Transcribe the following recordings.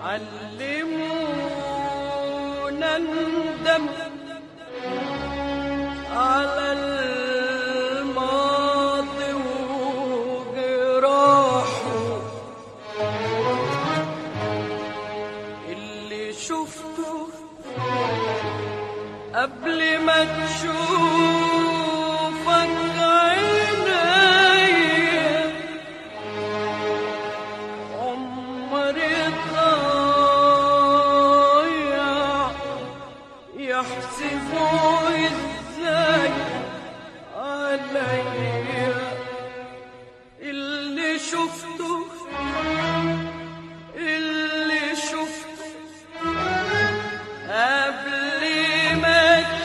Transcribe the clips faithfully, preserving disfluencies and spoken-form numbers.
علمونا ندم على الماضي وجراحه اللي شفته قبل ما تشوفك عينيا عمري ضايع يحسبوا ازاي عليا اللي شفته اللي شفته قبل ما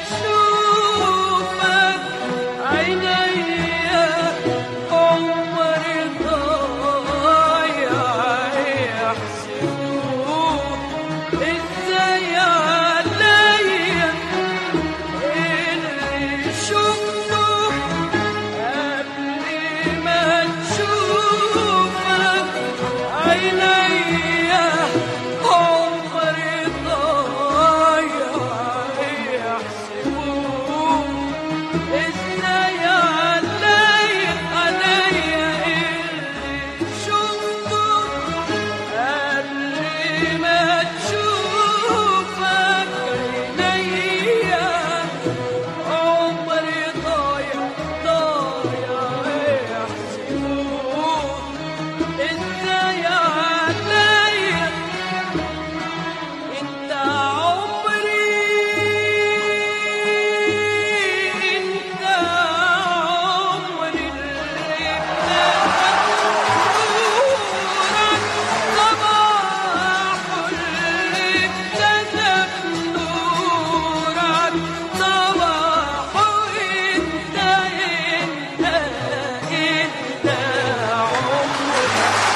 تشوفك عينيا عمري ضايع يحسبوه ازاي عليا اللي شفته قبل ما تشوفك عينيا عمري ضايع يحسبوه ازاي عليا عليا اللي شفته قبل ما تشوفك عينيا عمري ضايع ضايع يحسبوه ازاي عليا انت عمري انت عمري اللي ابتدى بنورك صباحه انت انت انت عمري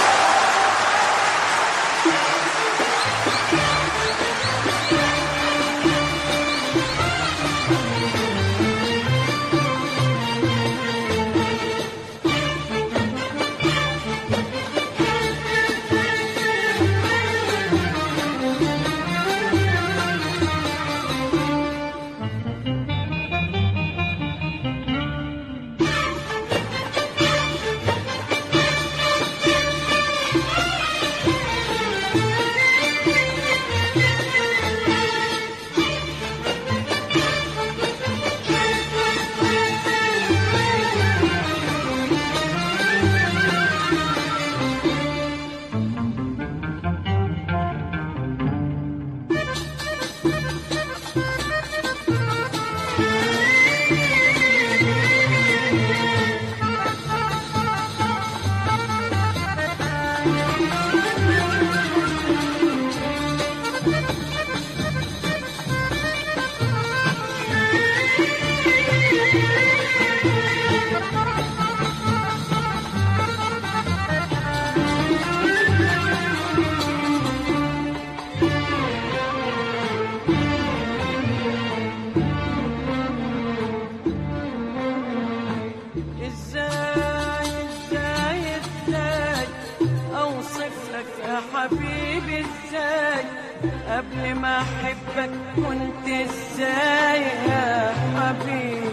ازاي ازاي ازاي اوصف لك يا حبيبي ازاي قبل ما احبك كنت ازاي يا حبيبي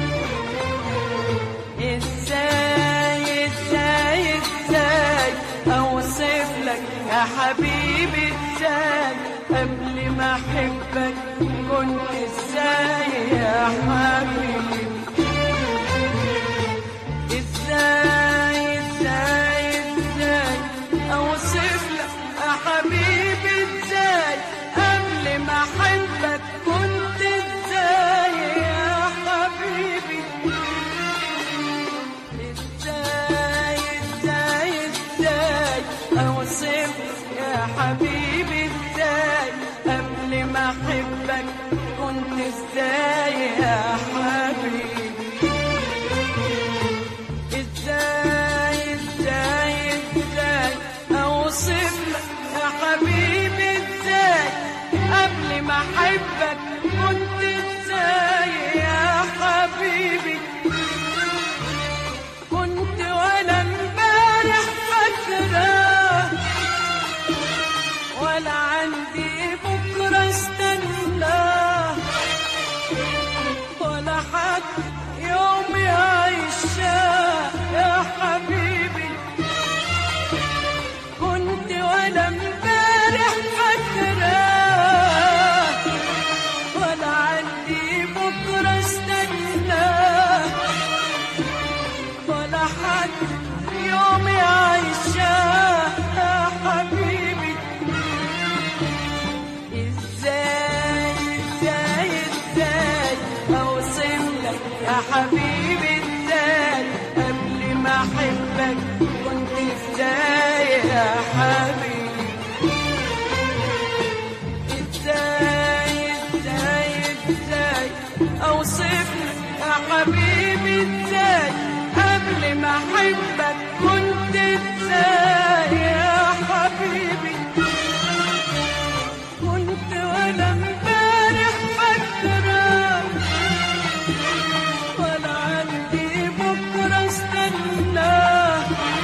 ازاي ازاي ازاي اوصف لك يا حبيبي ازاي قبل ما احبك كنت ازاي يا حبيبي ازاي ازاي ازاي اوصف لك يا حبيبي ازاي قبل ما احبك كنت ازاي يا حبيبي ازاي ازاي ازاي اوصف لك يا حبيبي ازاي قبل ما احبك كنت ازاي يا حبيبي ازاي ازاي ازاي اوصف لك يا حبيبي ازاي قبل ما احبك كنت ازاي يا حبيبي كنت وانا امبارح فاكره ولا ولا امبارح فاكراه، ولا عندي بكرة استناه، ولا حد يومي عايشاه يا حبيبي. ازاي ازاي ازاي اوصف لك يا حبيبي، ازاي قبل ما احبك كنت ازاي يا حبيبي. ازاي ازاي ازاي اوصف لك يا حبيبي، ازاي قبل ما احبك كنت ازاي يا حبيبي. كنت ولا امبارح فاكراه، ولا عندي بكره استناه،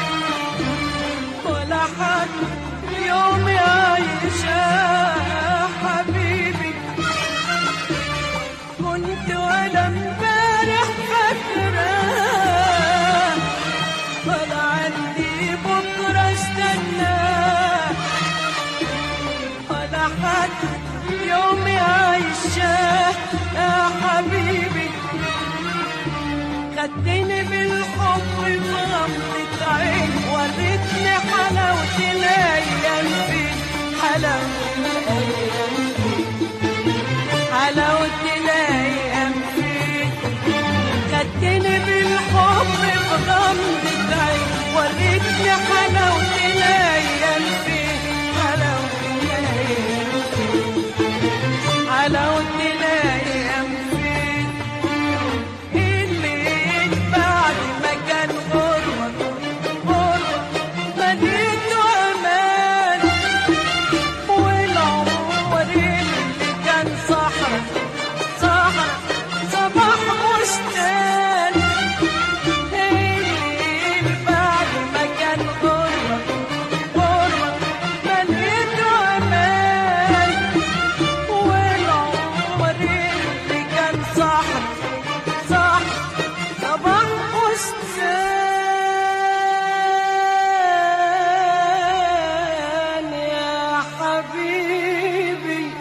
ولا حد يومي عايشاه يا حبيبي. كنت ولا امبارح فاكراه، ولا عندي بكره استناه، ولا حد يومي عايشاه يا حبيبي. خدتني بالحب بغمضة عين، وريتني حلاوة الأيام فين، حلاوة الأيام فين، حلاوة الأيام فين. خدتني بالحب بغمضة عين، وريتني حلاوة الأيام فين، حلاوة الأيام فين، حلاوة الأيام فين. الليل بعد ما كان غربة غربة مليته أمان، والعمر اللي كان صحرا صحرا صباح بستان. الليل بعد ما كان غربة غربة مليته أمان، والعمر اللي كان صحرا صحرا صباح بستان يا حبيبي.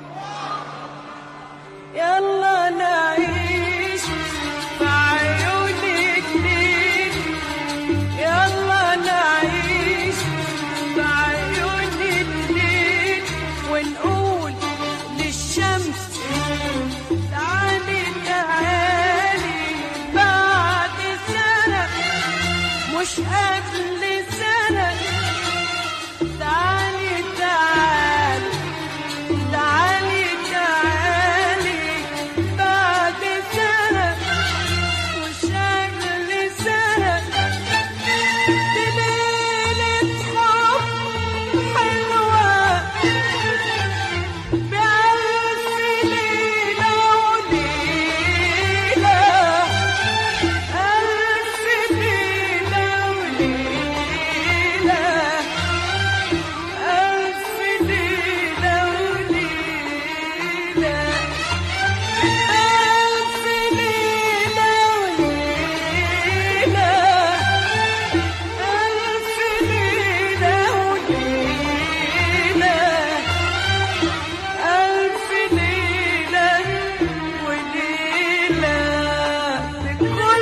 يلا نعيش في عيونك ليك، يلا نعيش في عيونك ليك، ونقول للشمس تعالي تعالي بعد سنة مش قبل سنة. تعالي تعالي تعالي تعالي بعد سنة مش قبل سنة. دي ليلة حب حلوة بألف ليلة وليلة، ألف ليلة وليلة، ألف ليلة وليلة، ألف ليلة وليلة، ألف ليلة وليلة، ألف ليلة وليلة. لكل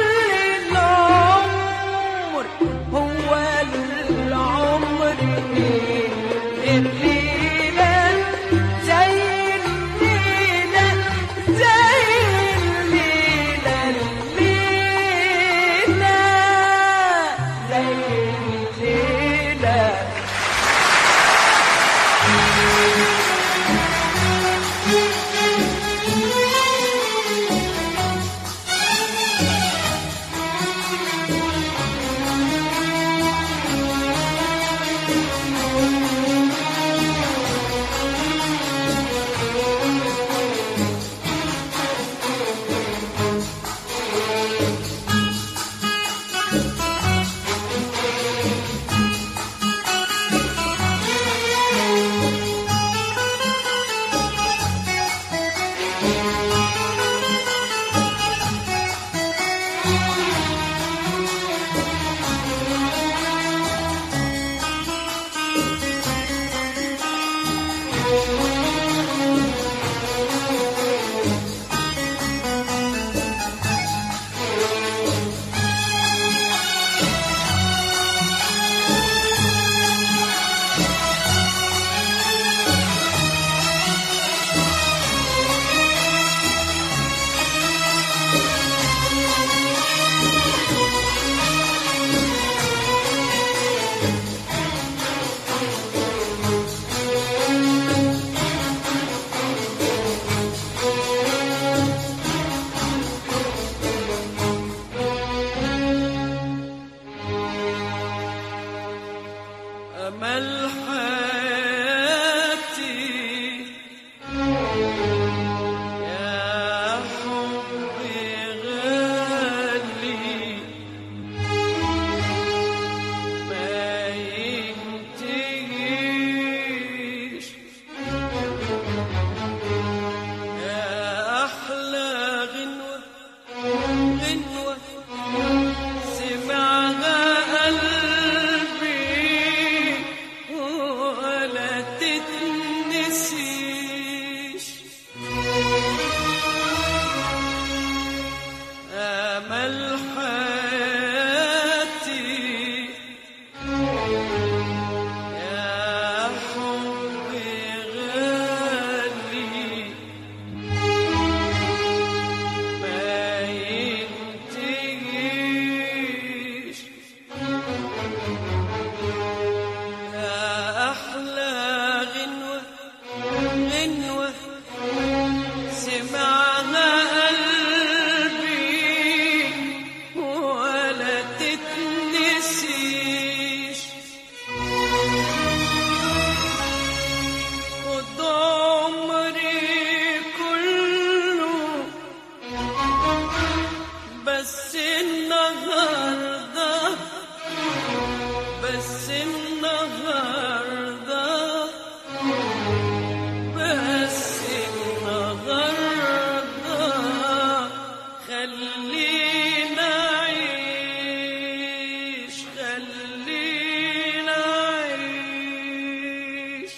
العمر هو العمر الليلة زي الليلة زي الليلة، الليلة زي الليلة. تتنسيش. أمل حياتي يا حبي غالي ما ينتهيش. يا أحلى غنوة غنوة سمعها قلبي ولا تتنسيش. خد عمري كله بس النهارده بس النهارده بس النهارده خلينا أعيش خلينا أعيش.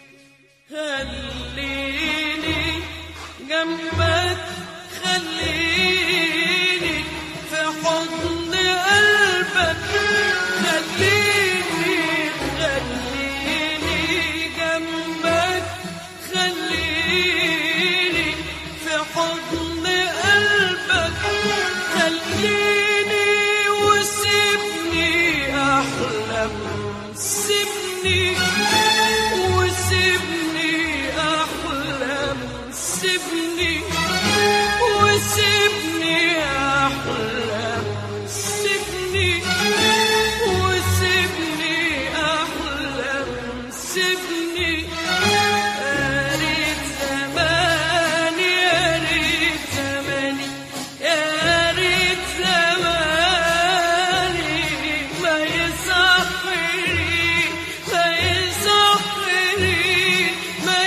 خليني جنبك خليني في حضن قلبك خليني خليني جنبك خليني في حضن قلبك خليني وسيبني أحلم سيبني وسيبني أحلم سيبني وسيبني أحلم سيبني وسيبني أحلم سيبني. يا ريت زماني يا ريت زماني يا ريت زماني ما يصحني ما يصحني ما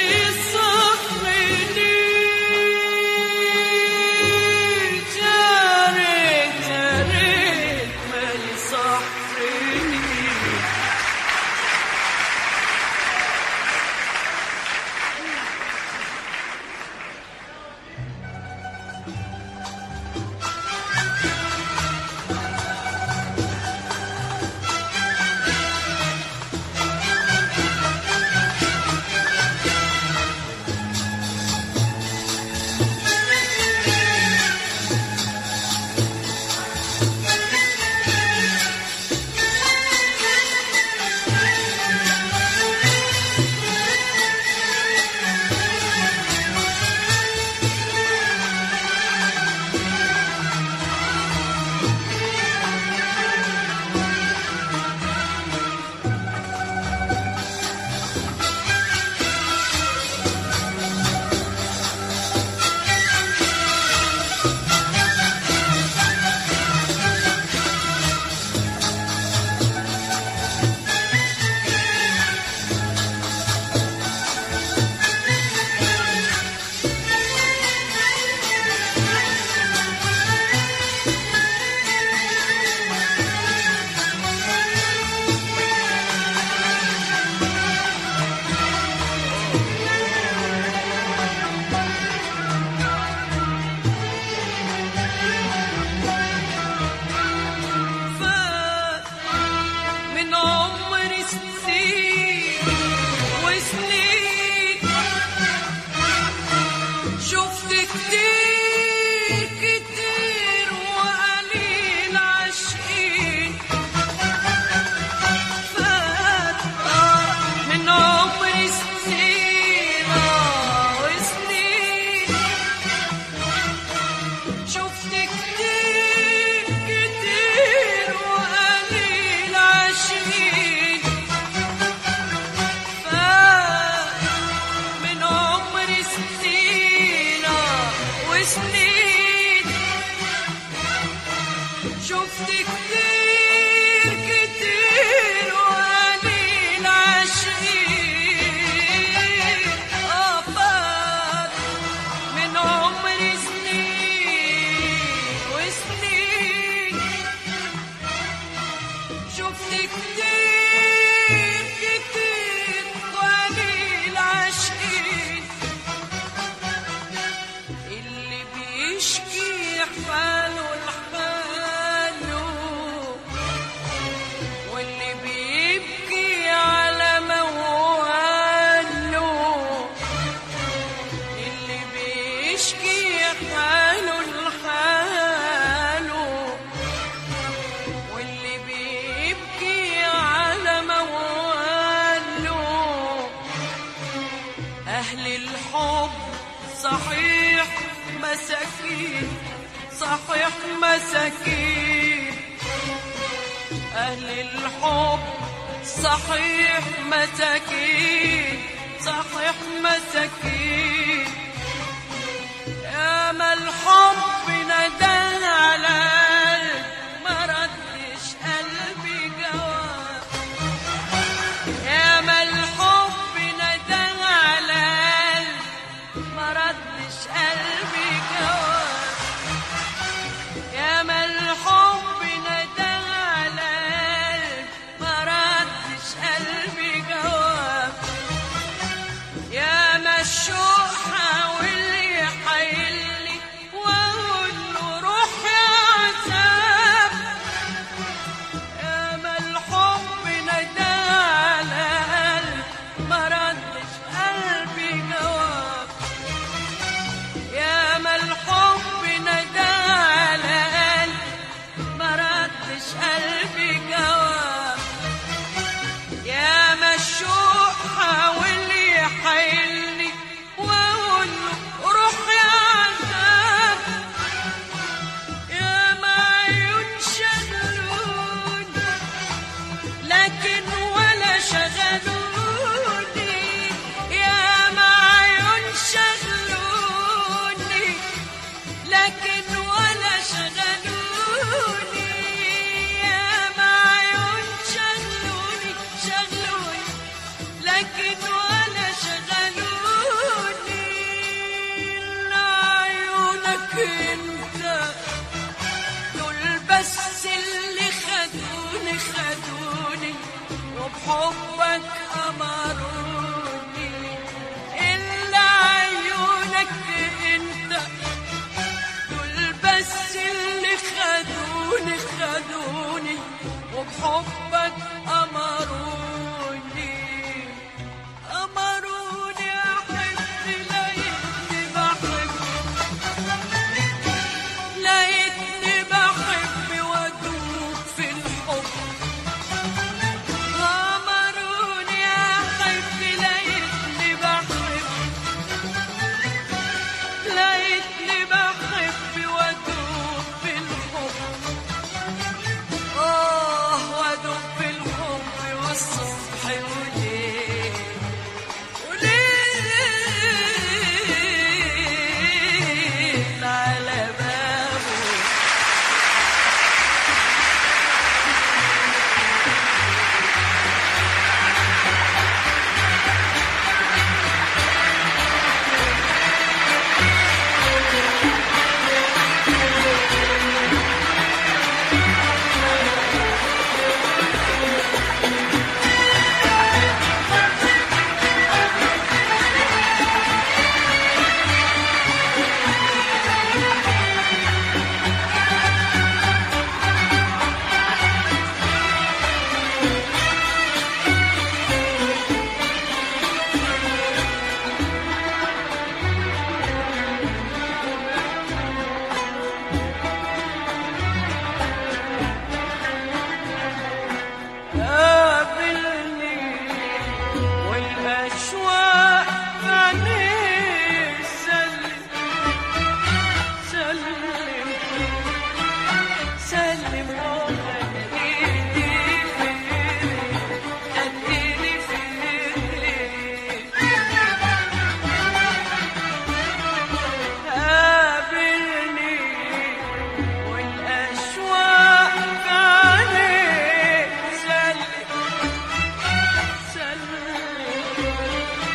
يصحنيش. يا ريت يا ريت ما يصحني. أهل الحب صحيح مساكين، صحيح مساكين. أهل الحب صحيح مساكين، صحيح مساكين. يا ما الحب ندى على قلب ما ردش قلبي جواب. يا ما الحب ندى على قلب ما ردش قلبي جواب. يا ما الحب ندى على قلب ما ردش قلبي جواب. يا ما الشوق حاول يحايلني واقول له روح يا عذاب. يا ما الحب ندى على قلب ما ردش قلبي جواب. يا ما الحب ندى على قلب ما ردش قلبي جواب. يا ما الشوق حاول يحايلني واقول له روح يا عذاب. يا ما عيون شغلوني لكن ولا شغلوني. يا ما عيون شغلوني لكن ولا شغلوني. يا ما عيون شغلوني شغلوني لكن ولا شغلوني. إلا عيونك انت دول بس اللي خدوني خدوني وبحبك أمروني. إلا عيونك انت دول بس اللي خدوني خدوني وبحبك أمروني. أمروني أحب لقيتني بحب، لقيتني بحب وأدوب في الحب. أمروني أحب لقيتني بحب، لقيتني بحب وأدوب في الحب. آه وأدوب في الحب والصبح وليل وليل على بابه. قابلني والأشواق في عينيه سلم سلم سلم. خد إيدي في إيدي، خد إيدي في إيدي. قابلني والأشواق في عينيه سلم سلم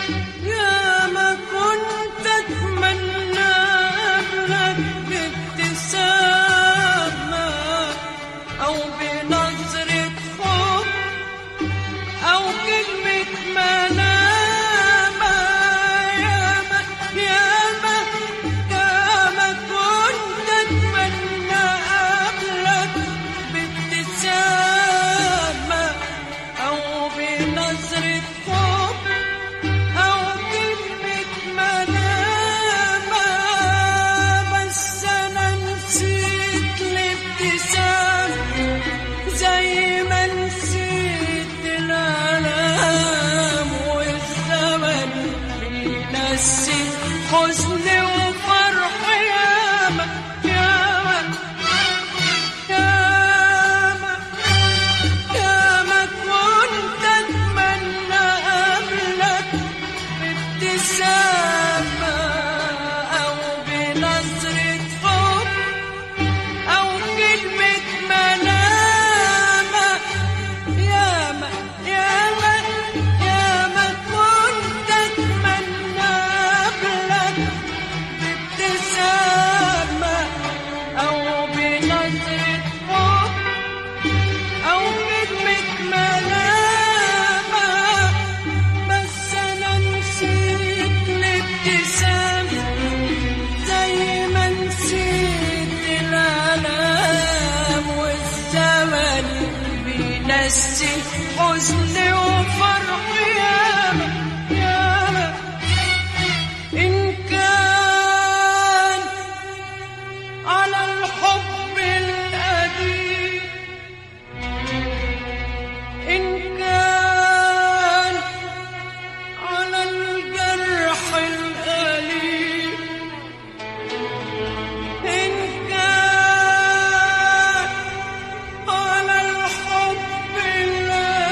يا ما كنت أتمنى قبلك بابتسامة أو بنظرة حب أو كلمة ملامة. ياما ياما ياما كنت أتمنى قبلك بابتسامة أو بنظرة حب أو كلمة ملامة، بس أنا نسيت الابتسام زي ما نسيت الآلام، والزمن بينسي حزني وفرح. ياما ياما ياما ياما كنت أتمنى قبلك بابتسامة أو بنظرة حب أو كلمة ملامة. ياما ياما ياما كنت أتمنى قبلك بابتسامة أو بنظرة حب أو كلمة ملامة، بس أنا نسيت الابتسام زي ما نسيت الآلام، والزمن بينسي حزني وفرح. ياما ياما إن كان على الحب القديم، إن كان على الجرح الأليم، إن كان على الحب القديم،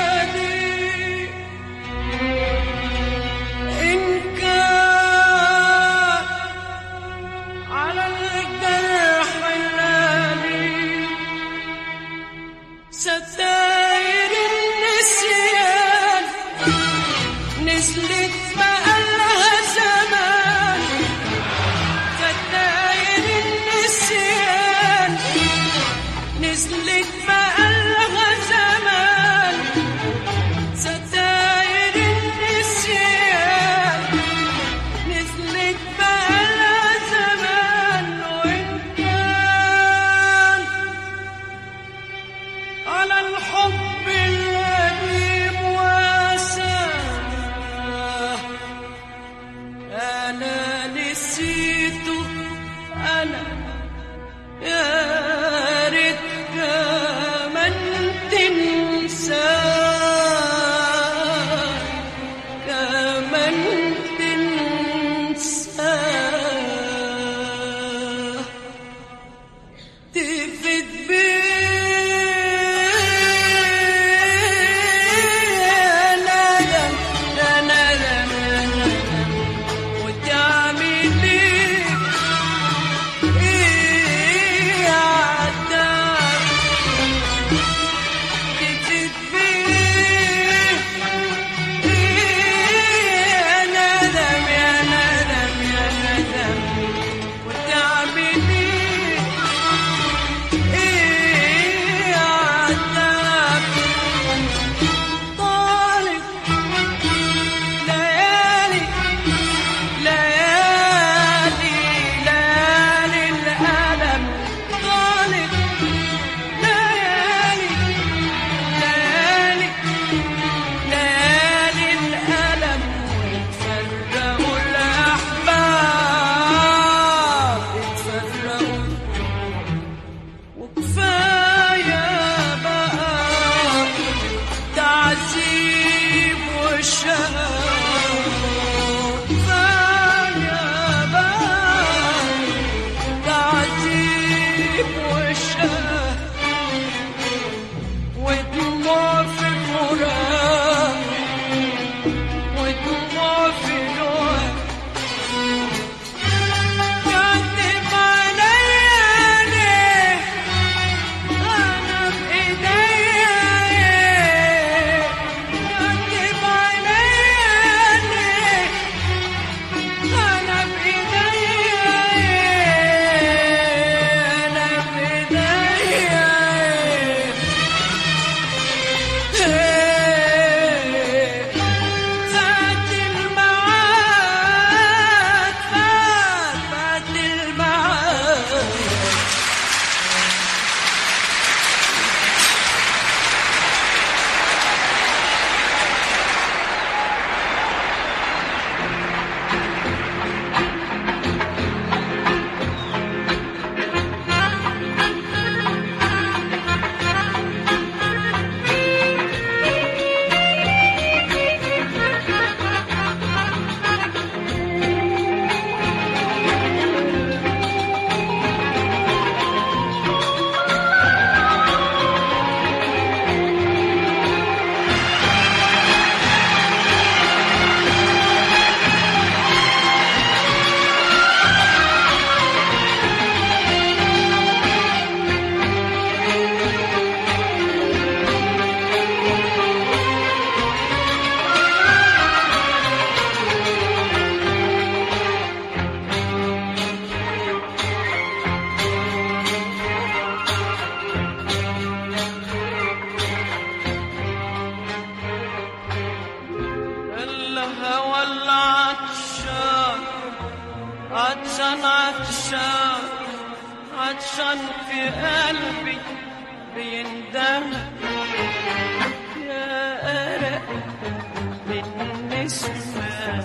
عطشان عطشان عطشان في قلبي بيندهك يا أرق من نسمة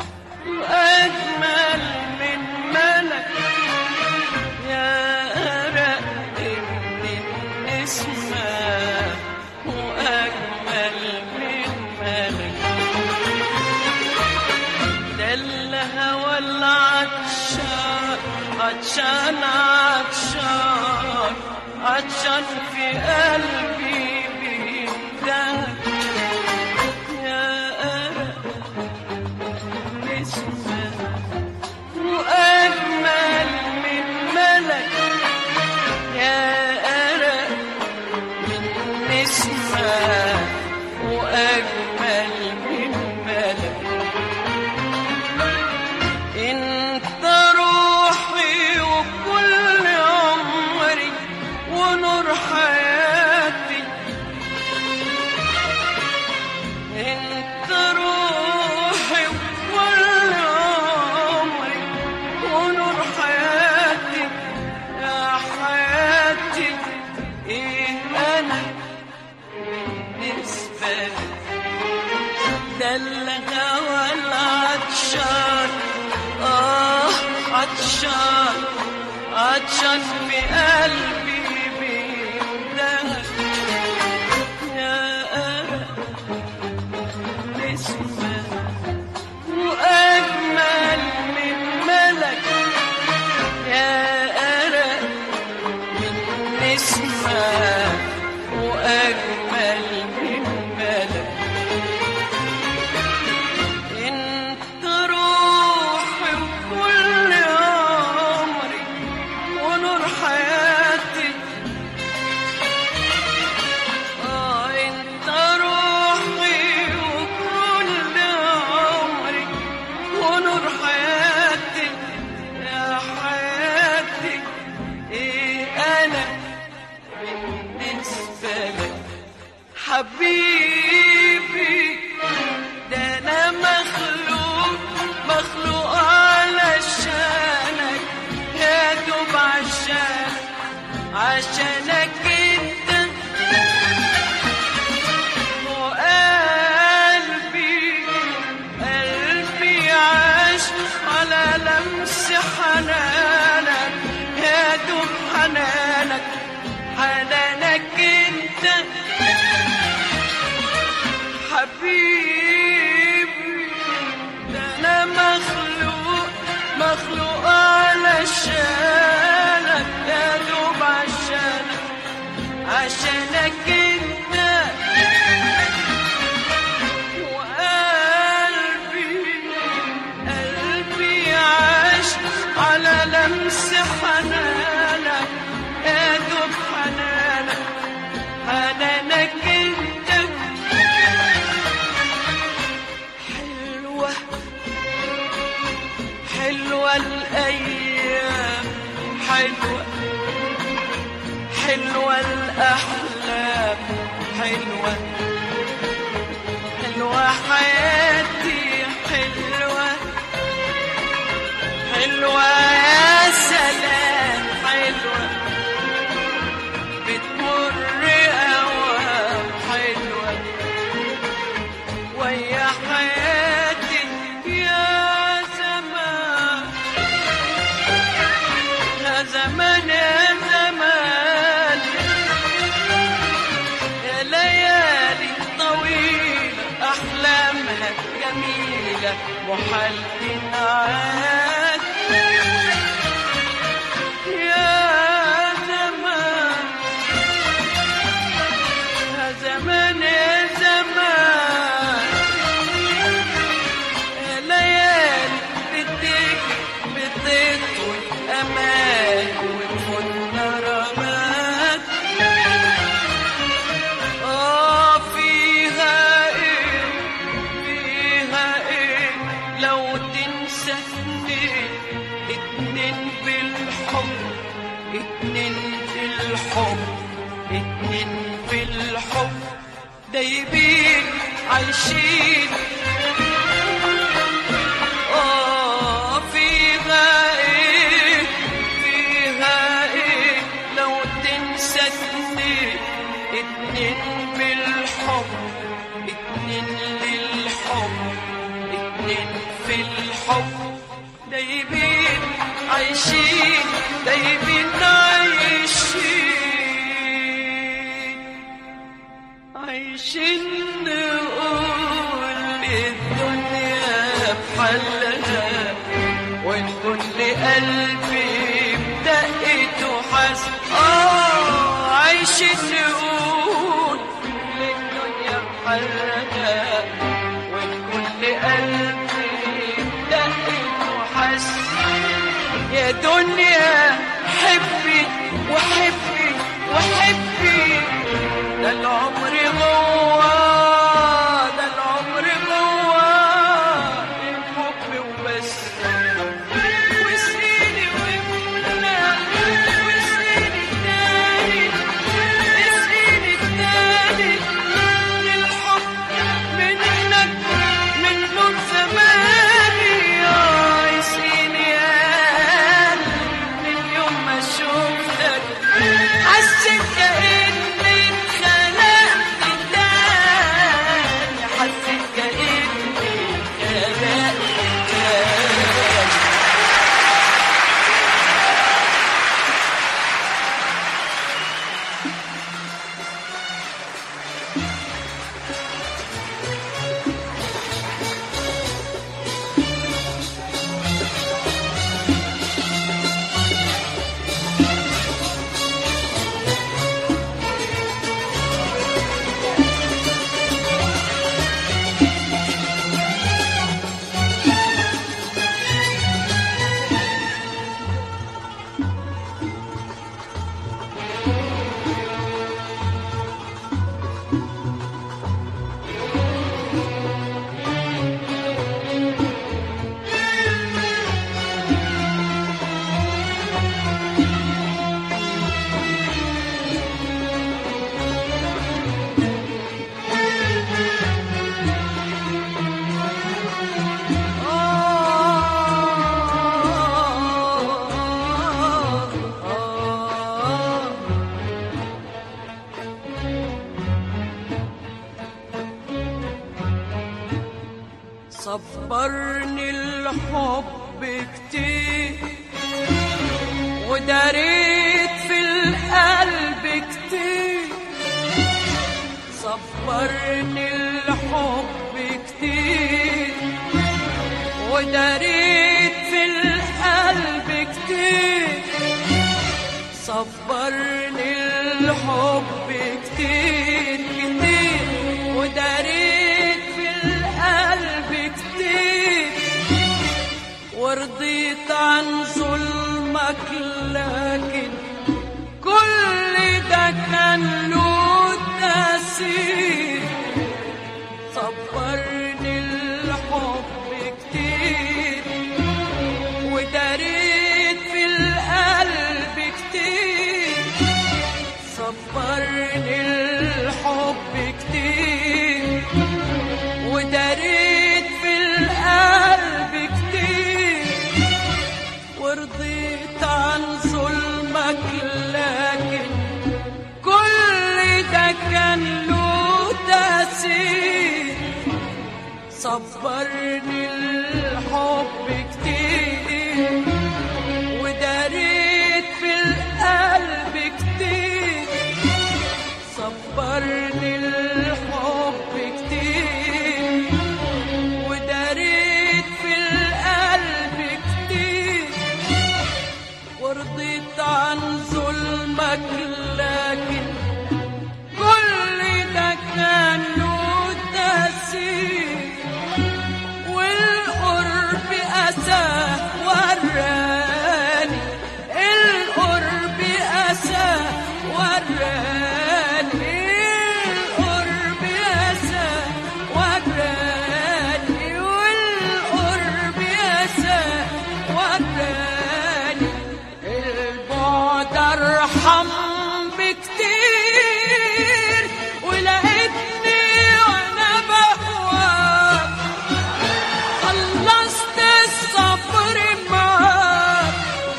وأجمل من ملك يا أرق من نسمة وأجمل من ملك ده الهوى العطشان عطشان عطشان عطشان في قلبي بيندهك يا أرق نسمة وأجمل من ملك يا أرق من نسمة وأجمل من ملك انت روحي وكل عمري ونور حياتي انت روحي وكل عمري ونور حياتي يا حياتي ايه انا بالنسبة لك ده الهوى العطشان آه عطشان عطشان في قلبي بيندهك يا أرق نسمة وأجمل من ملك يا أرق من نسمة وأجمل من ملك انت روحي وكل عمري ونور حياتي اه انت روحي وكل عمري ونور حياتي يا حياتي ايه انا بالنسبة لك حبيبي ده انا مخلوق مخلوق علشانك يا دوب عشان عشانك انت وقلبي قلبي عاش على لمس حنانك يا دوب حنانك حنانك انت حبيبي ده انا مخلوق مخلوق علشانك يا دوب عشانك عشانك انت وقلبي قلبي عاش على لمس حنانك يا دوب حنانك حنانك انت حلوة حلوة الأيام حلوة حلوة الأحلام حلوة حلوة حياتي حلوة حلوة يا سلام حلوة بتمر أوام حلوة ويا حياتي يا زمان يا زمان يا زمان يا ليالي طويلة أحلامها جميلة محال تنعاد يا زمان يا زمان يا زمان يا ليالي بدك بتطول أمان وتفوتنا رماد آه فيها إيه فيها إيه لو تنسى اتنين اتنين بالحب اتنين بالحب اتنين بالحب دايبين عايشين آه فيها إيه دايبين في الحب، دايبين عايشين، دايبين عايشين، عايشين نقول الدنيا بحلها، والكل قلبي بدقته حس. آه عايشين نقول الدنيا بحلها، والكل قلبي بدقته حس. يا دنيا حبي وحبي وحبي، ده العمر جوا، ده العمر جوا الحب وبس. واسقيني واملا واسقيني التاني، اسقيني التاني للحب منك من نور زماني. اه اسقيني يا قلبي من يوم ما شفتك، حسيت كأني اتخلقت تاني، حسيت كأني اتخلقت تاني. صبرني الحب كتير، وداريت في القلب كتير. صبرني الحب كتير، وداريت في القلب كتير. صبرني الحب كتير كتير، وداريت في القلب كتير. ورضيت عن ظلمك لكن كل ده كان له تأثير. صبرني الحب كتير، وداريت في القلب كتير. صبرني الحب كتير، وداريت في القلب كتير. ورضيت عن ظلمك لكن كل ده كان له تأثير. صبرني الحب كتير، وداريت في القلب كتير. صبرني الحب كتير، وداريت في القلب كتير. ورضيت عن ظلمك لكن كل ده كان له تأثير. والقرب أساه وراني، القرب أساه وراني، القرب أساه وراني، والقرب أساه وراني. البعد أرحم بكتير، ولقيتني وأنا بهواك. خلصت الصبر معاك،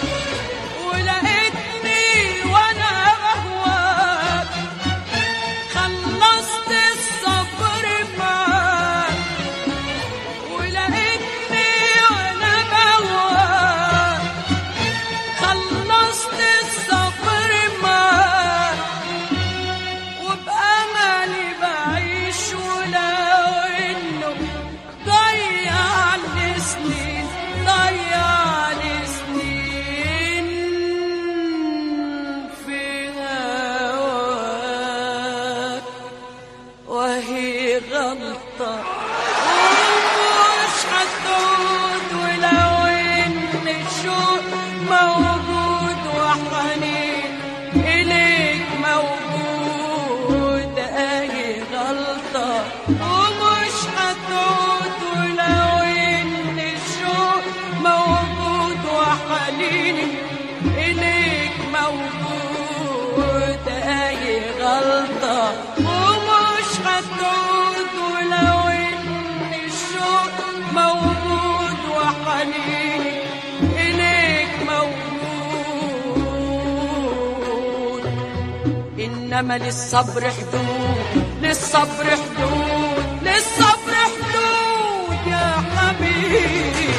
ولقيتني وأنا بهواك. خلصت الصبر معاك، ولقيتني وحنيني إليك موجود، أي غلطة ومش هتعود، ولو إن الشوق موجود وحنيني إليك موجود. إنما للصبر حدود، للصبر حدود، للصبر حدود يا حبيبي.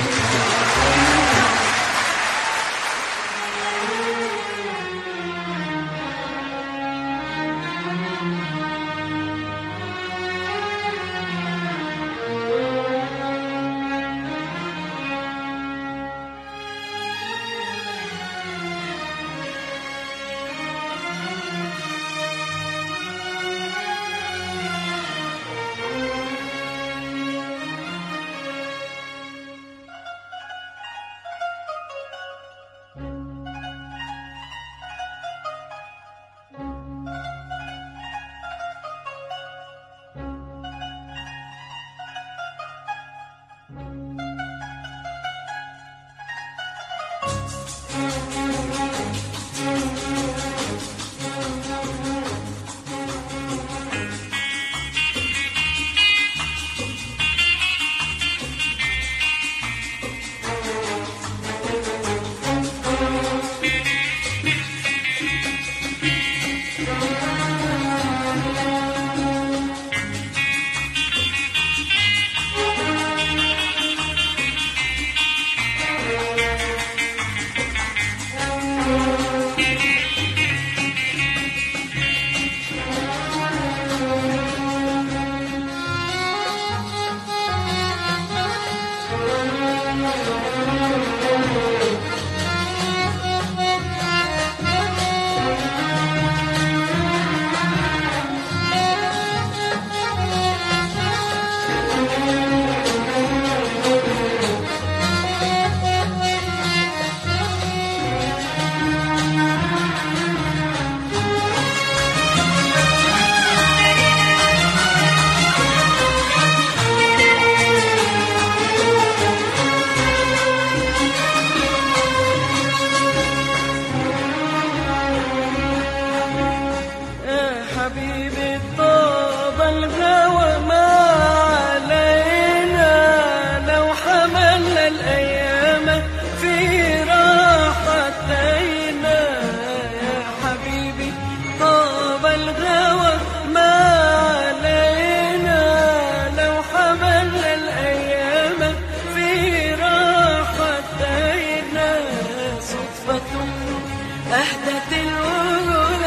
أهدت الوجود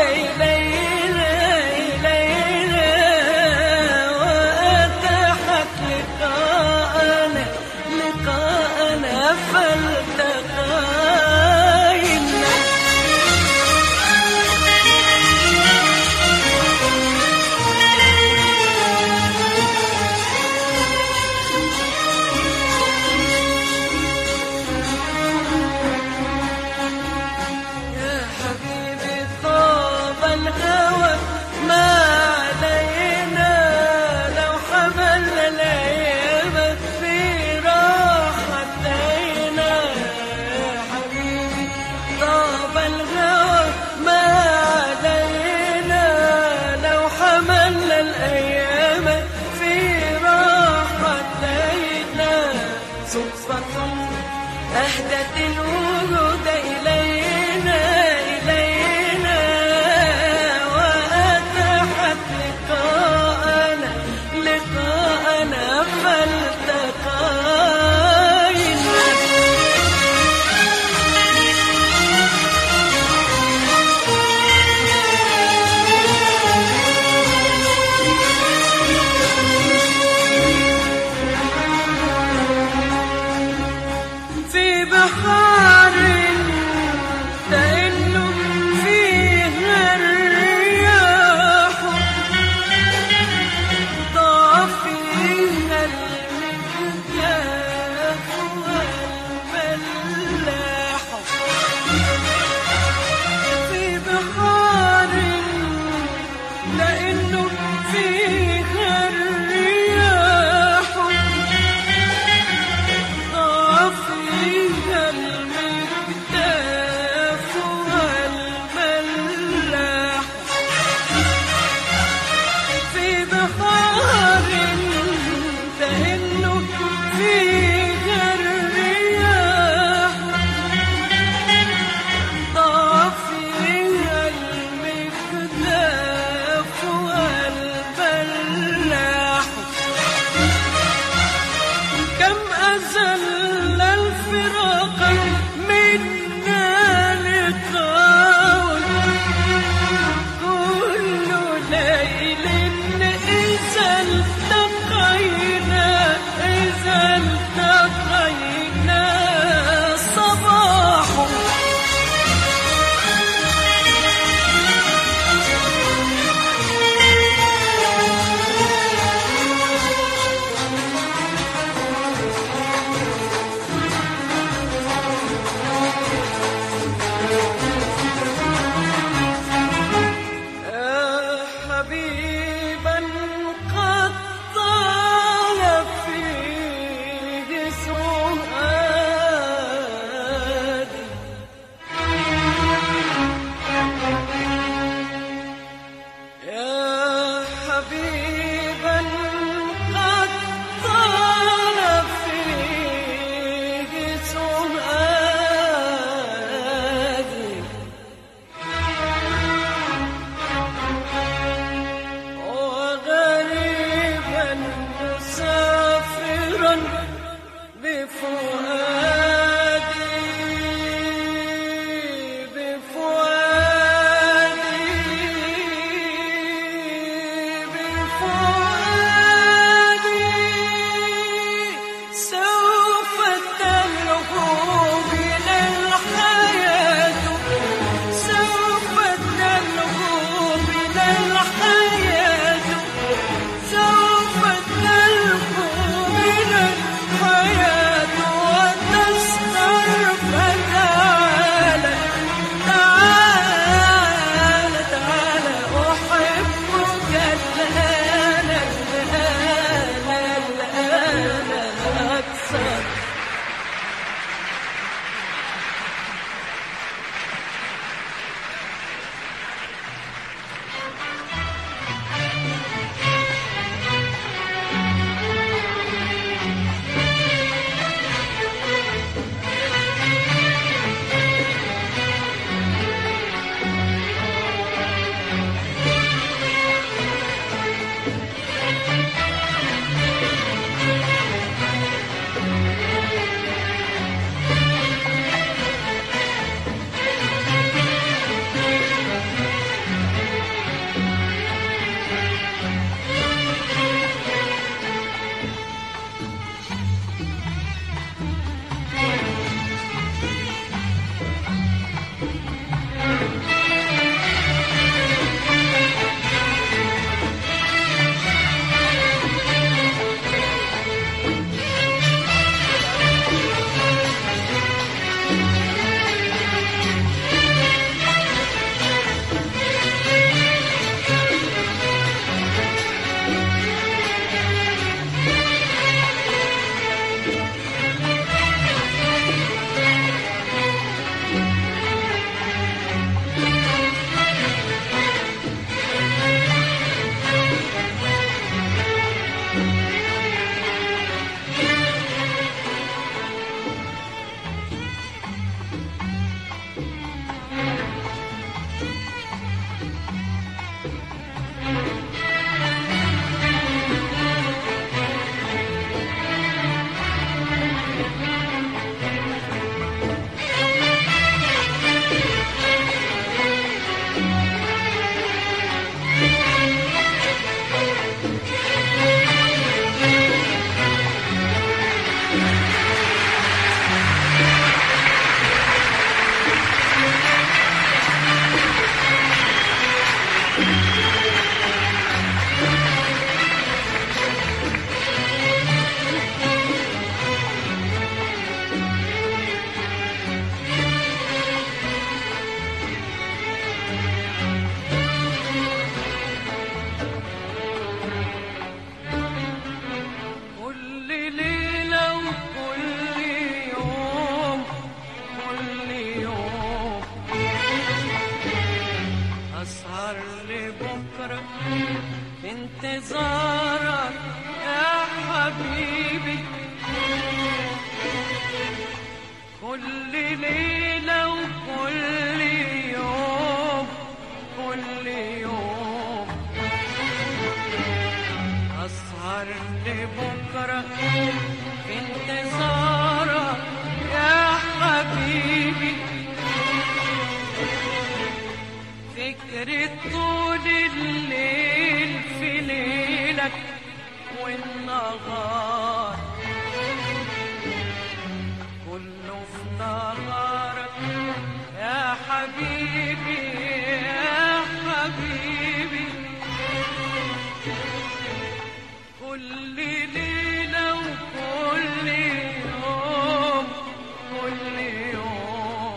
إلينا إلينا وأتاحت لقاءنا لقاءنا فالتقينا. أهدت الوجود إلينا إلينا وأتاحت لقاءنا لقاءنا فالتقينا. في بحار تئن فيها الرياح ضاع فيها المكياف والملاح. في بحار تئن فيها الرياح ضاع فيها المكياف نهارك يا حبيبي يا حبيبي، كل ليلة وكل يوم كل يوم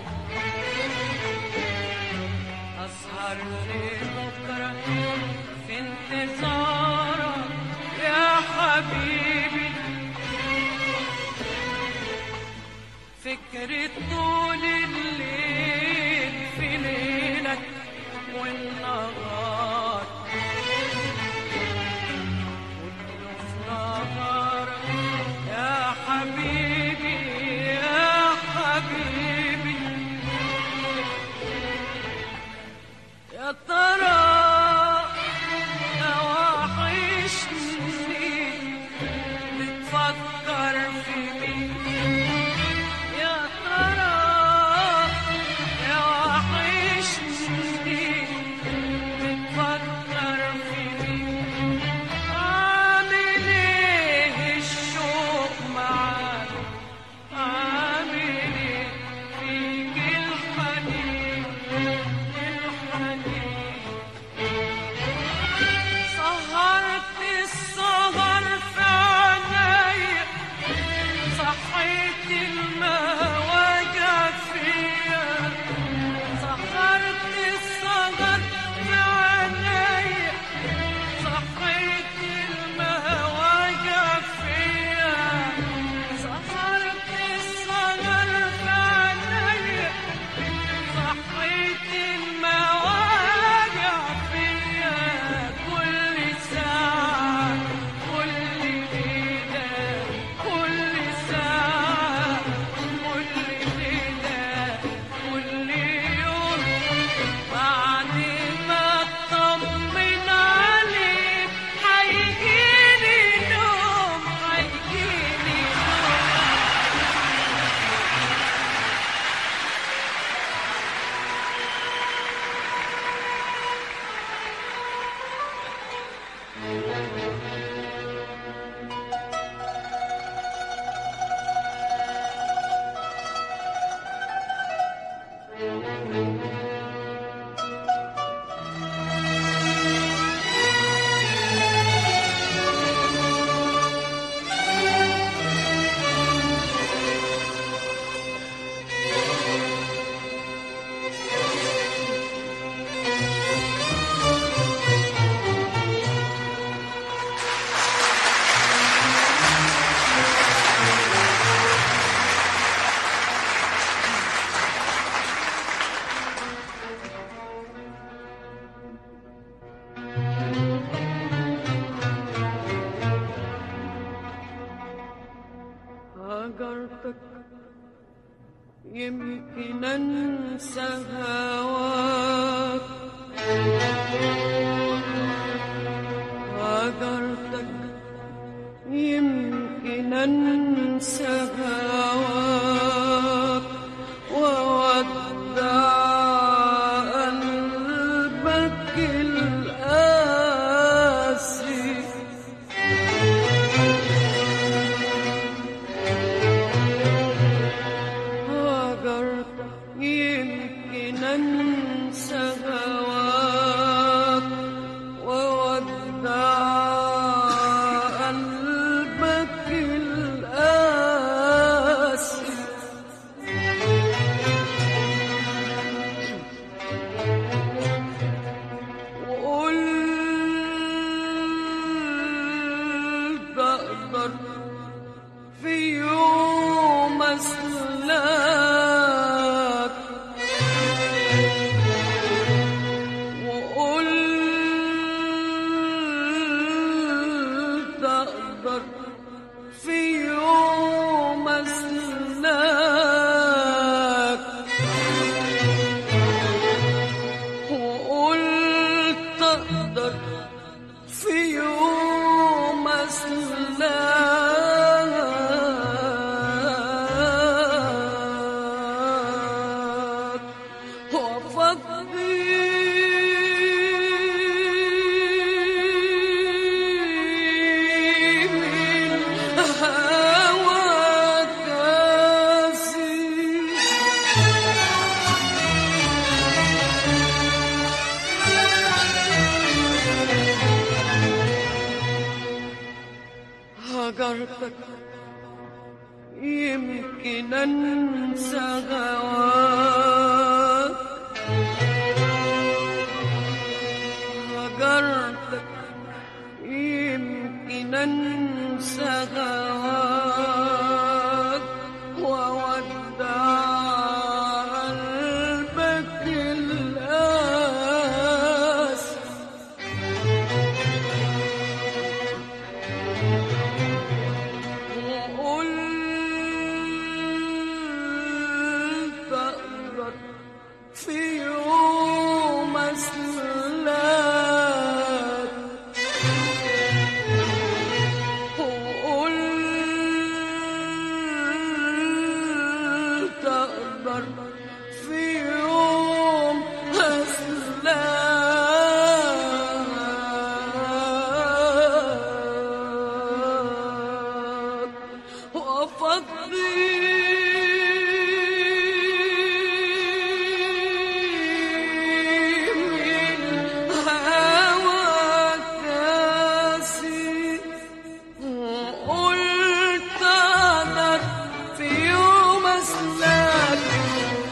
أسهر لبكرة في انتظارك يا حبيبي، فكرة طول الليل في ليلك والنهار، كله في نهارك يا حبيبي يا حبيبي. يا ترى لو وحشني بتفكر في مين؟ يا ترى لو وحشني بتفكر في مين؟ عامل ايه الشوق معاك، عامل ايه فيك الحنين الحنين؟ سهرت السهر في عينيا، صحيت المواجع فيا، سهرت السهر في عينيا، صحيت المواجع فيا، سهرت السهر في عينيا، صحيت المواجع فيا، كل ساعة كل ليلة كل ساعة كل ليلة كل يوم، بعد ما اطمن عليك هيجيلي نوم هيجيلي نوم. هجرتك يمكن انسى هواك، هجرتك يمكن انسى هواك، وودع قلبك القاسي، هجرتك يمكن انسى هواك، وودع قلبك القاسي. أنسى هواك، هجرتك يمكن أنسى هواك، وأودع قلبك القاسي. وقلت أقدر في يوم أسلاك، وقلت أقدر في يوم أسلاك، وأفضي من هواك كاسي. وقلت أقدر في يوم أسلاك،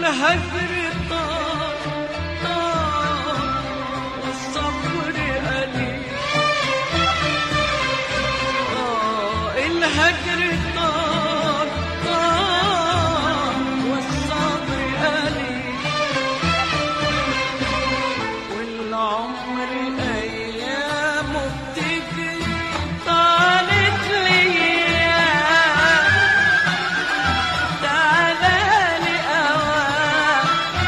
الهجر طار طار والصبر قليل. آه الهجر طار طار والصبر قليل، والعمر أيامه بتجري طالت ليام. تعالالي أوام،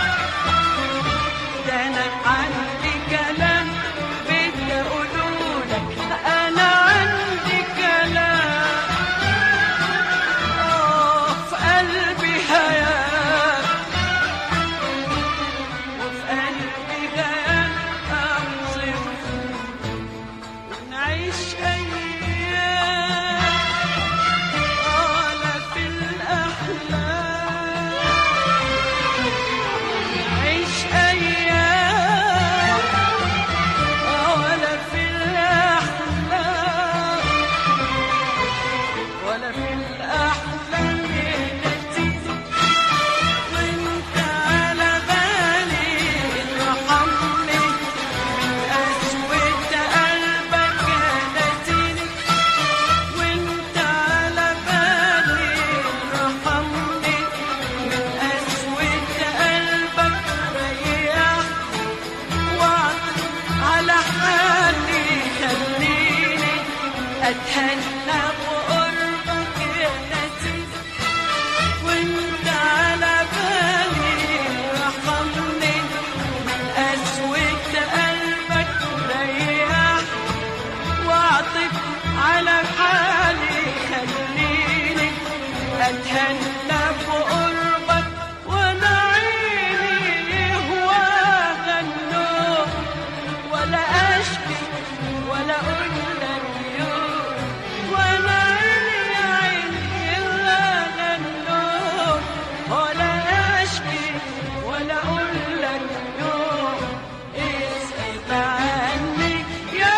ده أنا عندي كلام بدي أقولهولك، أنا عندي كلام آه في قلبي هيام، وفي قلبي غيام أوصف ونعيش أيام ولا في الأحلام. نعيش أيام ولا في الأحلام، ولا في الأحلام نتيجة. وانت على بالي ارحمني من قسوة قلبك نسيني، وانت على بالي ارحمني من قسوة قلبك ريح واعطف على حالي، خليني اتهنى بقربك يا نسيني، وانت على بالي ارحمني من قسوة قلبك ريح واعطف على حالي، خليني اتهنى بقربك. وانا عيني يهواها النوم، ولا اشكي ولا اقول لك يوم. وانا عيني عيني يهواها النوم، ولا اشكي ولا اقول لك يوم. اسأل عني يا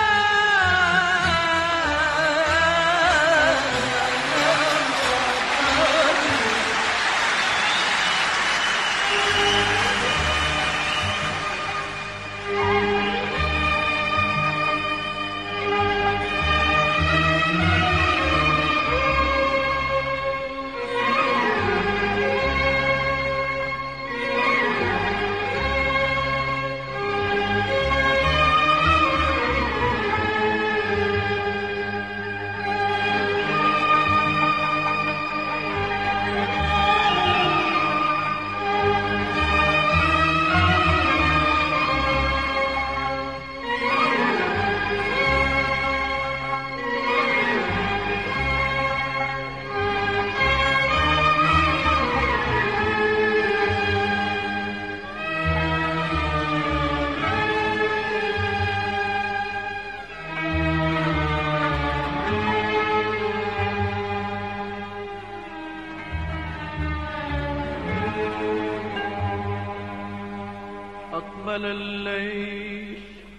أقبل الليل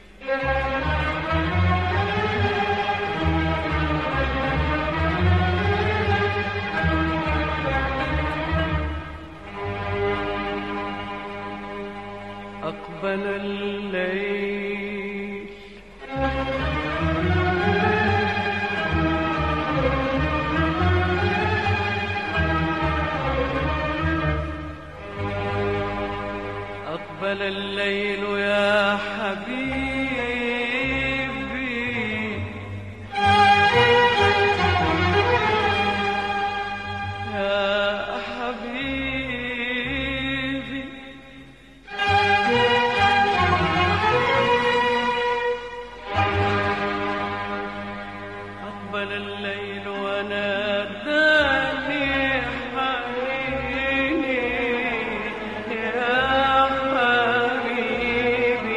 أقبل الليل أقبل الليل يا حبيبي، يا حبيبي. أقبل الليل وناداني حنيني يا حبيبي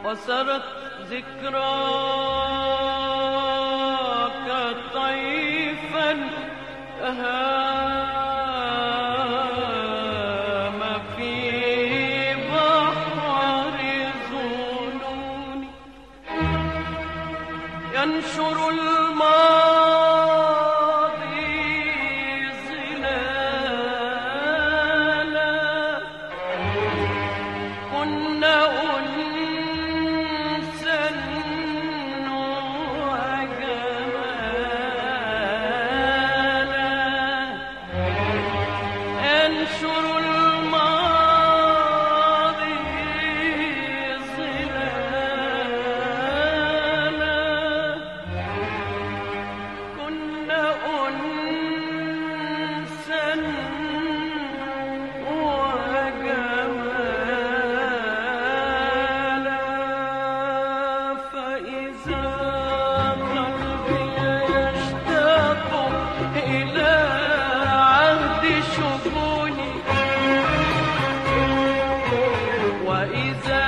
وسرت ذكراك طيفا هام في بحر ظنوني ينشر الماضي ظلالا كنا أنسا وجمالا ينشر الماضي ظلالا كنا أنسا وجمالا فإذا قلبي يشتاق إلى عهد شجوني وإذا